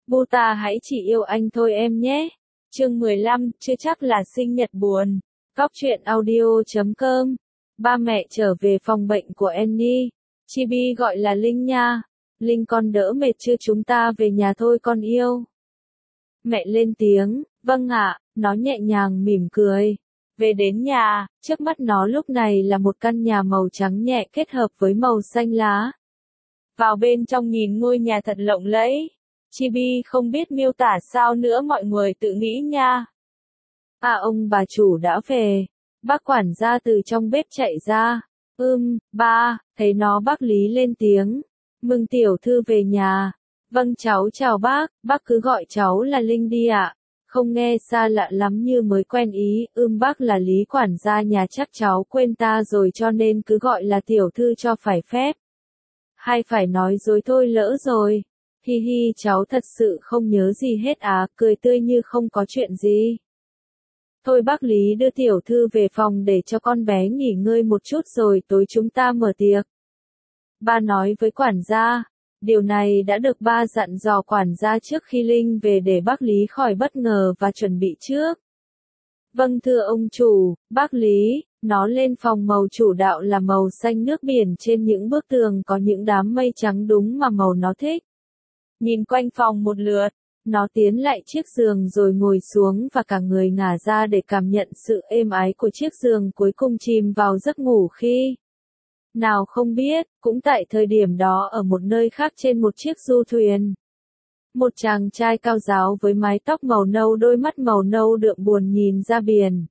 Buta hãy chỉ yêu anh thôi em nhé. Chương 15, chưa chắc là sinh nhật buồn. Góc truyện audio.com. Ba mẹ trở về phòng bệnh của Annie. Chibi gọi là Linh nha. Linh con đỡ mệt chưa, chúng ta về nhà thôi con yêu. Mẹ lên tiếng, vâng ạ, nó nhẹ nhàng mỉm cười. Về đến nhà, trước mắt nó lúc này là một căn nhà màu trắng nhẹ kết hợp với màu xanh lá. Vào bên trong nhìn ngôi nhà thật lộng lẫy. Chibi không biết miêu tả sao nữa, mọi người tự nghĩ nha. Ông bà chủ đã về. Bác quản gia từ trong bếp chạy ra. Ba, thấy nó bác Lý lên tiếng. Mừng tiểu thư về nhà. Vâng cháu chào bác cứ gọi cháu là Linh đi ạ. Không nghe xa lạ lắm như mới quen ý. Bác là Lý quản gia nhà, chắc cháu quên ta rồi cho nên cứ gọi là tiểu thư cho phải phép. Hay phải nói dối thôi, lỡ rồi. Hi hi, cháu thật sự không nhớ gì hết cười tươi như không có chuyện gì. Thôi bác Lý đưa tiểu thư về phòng để cho con bé nghỉ ngơi một chút rồi tối chúng ta mở tiệc. Ba nói với quản gia. Điều này đã được ba dặn dò quản gia trước khi Linh về để bác Lý khỏi bất ngờ và chuẩn bị trước. Vâng thưa ông chủ, bác Lý. Nó lên phòng, màu chủ đạo là màu xanh nước biển, trên những bức tường có những đám mây trắng đúng mà màu nó thích. Nhìn quanh phòng một lượt, nó tiến lại chiếc giường rồi ngồi xuống và cả người ngả ra để cảm nhận sự êm ái của chiếc giường, cuối cùng chìm vào giấc ngủ khi nào không biết, cũng tại thời điểm đó ở một nơi khác trên một chiếc du thuyền. Một chàng trai cao ráo với mái tóc màu nâu, đôi mắt màu nâu đượm buồn nhìn ra biển.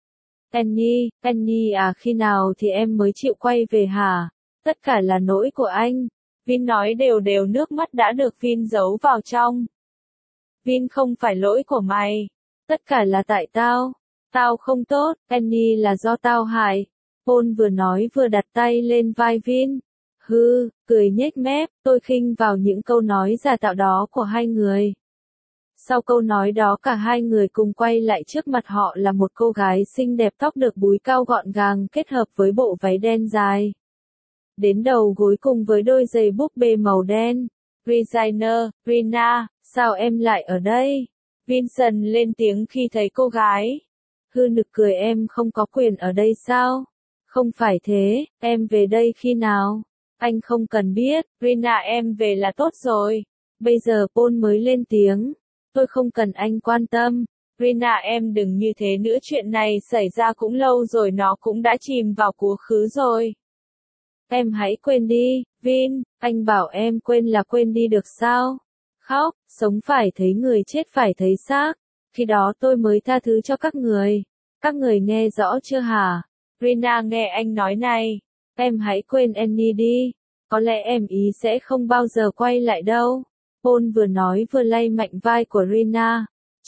Annie khi nào thì em mới chịu quay về hả? Tất cả là lỗi của anh. Vin nói đều đều, nước mắt đã được Vin giấu vào trong. Vin, không phải lỗi của mày. Tất cả là tại tao. Tao không tốt, Annie, là do tao hại. Paul vừa nói vừa đặt tay lên vai Vin. Cười nhếch mép, tôi khinh vào những câu nói giả tạo đó của hai người. Sau câu nói đó cả hai người cùng quay lại, trước mặt họ là một cô gái xinh đẹp, tóc được búi cao gọn gàng kết hợp với bộ váy đen dài đến đầu gối cùng với đôi giày búp bê màu đen. Designer, Rina, sao em lại ở đây? Vincent lên tiếng khi thấy cô gái. Nực cười, em không có quyền ở đây sao? Không phải thế, em về đây khi nào? Anh không cần biết, Rina, em về là tốt rồi. Bây giờ Paul mới lên tiếng. Tôi không cần anh quan tâm. Rina, em đừng như thế nữa, chuyện này xảy ra cũng lâu rồi, nó cũng đã chìm vào quá khứ rồi. Em hãy quên đi, Vin, anh bảo em quên là quên đi được sao? Khóc, sống phải thấy người, chết phải thấy xác. Khi đó tôi mới tha thứ cho các người. Các người nghe rõ chưa hả? Rina, nghe anh nói này. Em hãy quên Annie đi. Có lẽ em ý sẽ không bao giờ quay lại đâu. Paul vừa nói vừa lay mạnh vai của Rina.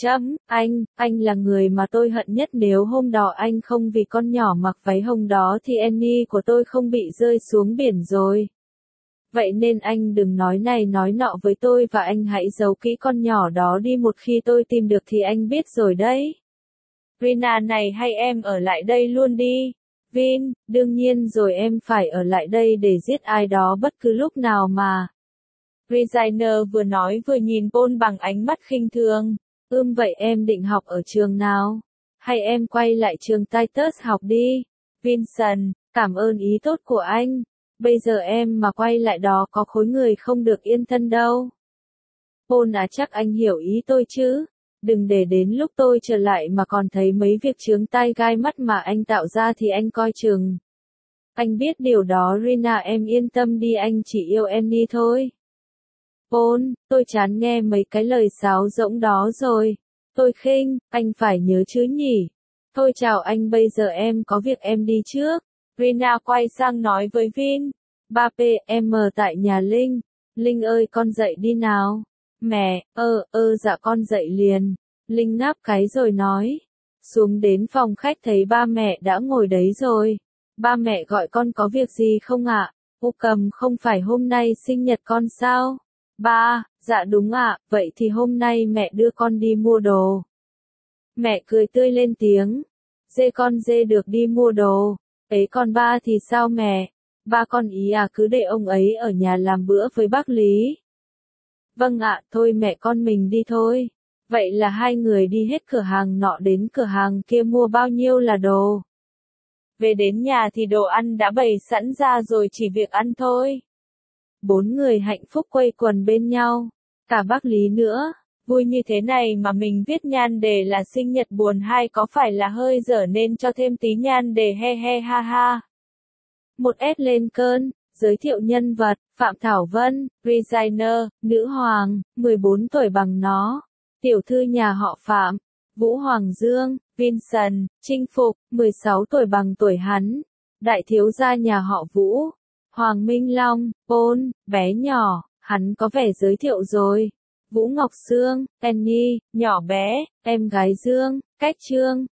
Anh là người mà tôi hận nhất, nếu hôm đó anh không vì con nhỏ mặc váy hồng đó thì Annie của tôi không bị rơi xuống biển rồi. Vậy nên anh đừng nói này nói nọ với tôi, và anh hãy giấu kỹ con nhỏ đó đi, một khi tôi tìm được thì anh biết rồi đấy. Rina này, hay em ở lại đây luôn đi. Vin, đương nhiên rồi, em phải ở lại đây để giết ai đó bất cứ lúc nào mà. Designer vừa nói vừa nhìn Paul bằng ánh mắt khinh thường. Vậy em định học ở trường nào? Hay em quay lại trường Titus học đi? Vincent, cảm ơn ý tốt của anh. Bây giờ em mà quay lại đó có khối người không được yên thân đâu. Paul chắc anh hiểu ý tôi chứ? Đừng để đến lúc tôi trở lại mà còn thấy mấy việc chướng tai gai mắt mà anh tạo ra thì anh coi chừng. Anh biết điều đó Rina, em yên tâm đi, anh chỉ yêu Annie thôi. Paul, tôi chán nghe mấy cái lời sáo rỗng đó rồi. Tôi khinh, anh phải nhớ chứ nhỉ. Thôi chào anh, bây giờ em có việc em đi trước. Rina quay sang nói với Vin. 3P, em ở tại nhà Linh. Linh ơi, con dậy đi nào. Mẹ, dạ con dậy liền. Linh ngáp cái rồi nói. Xuống đến phòng khách thấy ba mẹ đã ngồi đấy rồi. Ba mẹ gọi con có việc gì không ạ? Cầm, không phải hôm nay sinh nhật con sao? Ba, dạ đúng ạ, vậy thì hôm nay mẹ đưa con đi mua đồ. Mẹ cười tươi lên tiếng. Con dê được đi mua đồ. Ấy còn ba thì sao mẹ? Ba con ý cứ để ông ấy ở nhà làm bữa với bác Lý. Vâng ạ, thôi mẹ con mình đi thôi. Vậy là hai người đi hết cửa hàng nọ đến cửa hàng kia mua bao nhiêu là đồ. Về đến nhà thì đồ ăn đã bày sẵn ra rồi chỉ việc ăn thôi. Bốn người hạnh phúc quây quần bên nhau. Cả bác Lý nữa. Vui như thế này mà mình viết nhan đề là sinh nhật buồn hay có phải là hơi dở nên cho thêm tí nhan đề he he ha ha. Một S lên cơn. Giới thiệu nhân vật, Phạm Thảo Vân, designer, nữ hoàng, 14 tuổi bằng nó. Tiểu thư nhà họ Phạm, Vũ Hoàng Dương, Vincent, chinh phục, 16 tuổi bằng tuổi hắn. Đại thiếu gia nhà họ Vũ, Hoàng Minh Long, Paul, bé nhỏ, hắn có vẻ giới thiệu rồi. Vũ Ngọc Sương, Penny, nhỏ bé, em gái Dương, Cách Trương.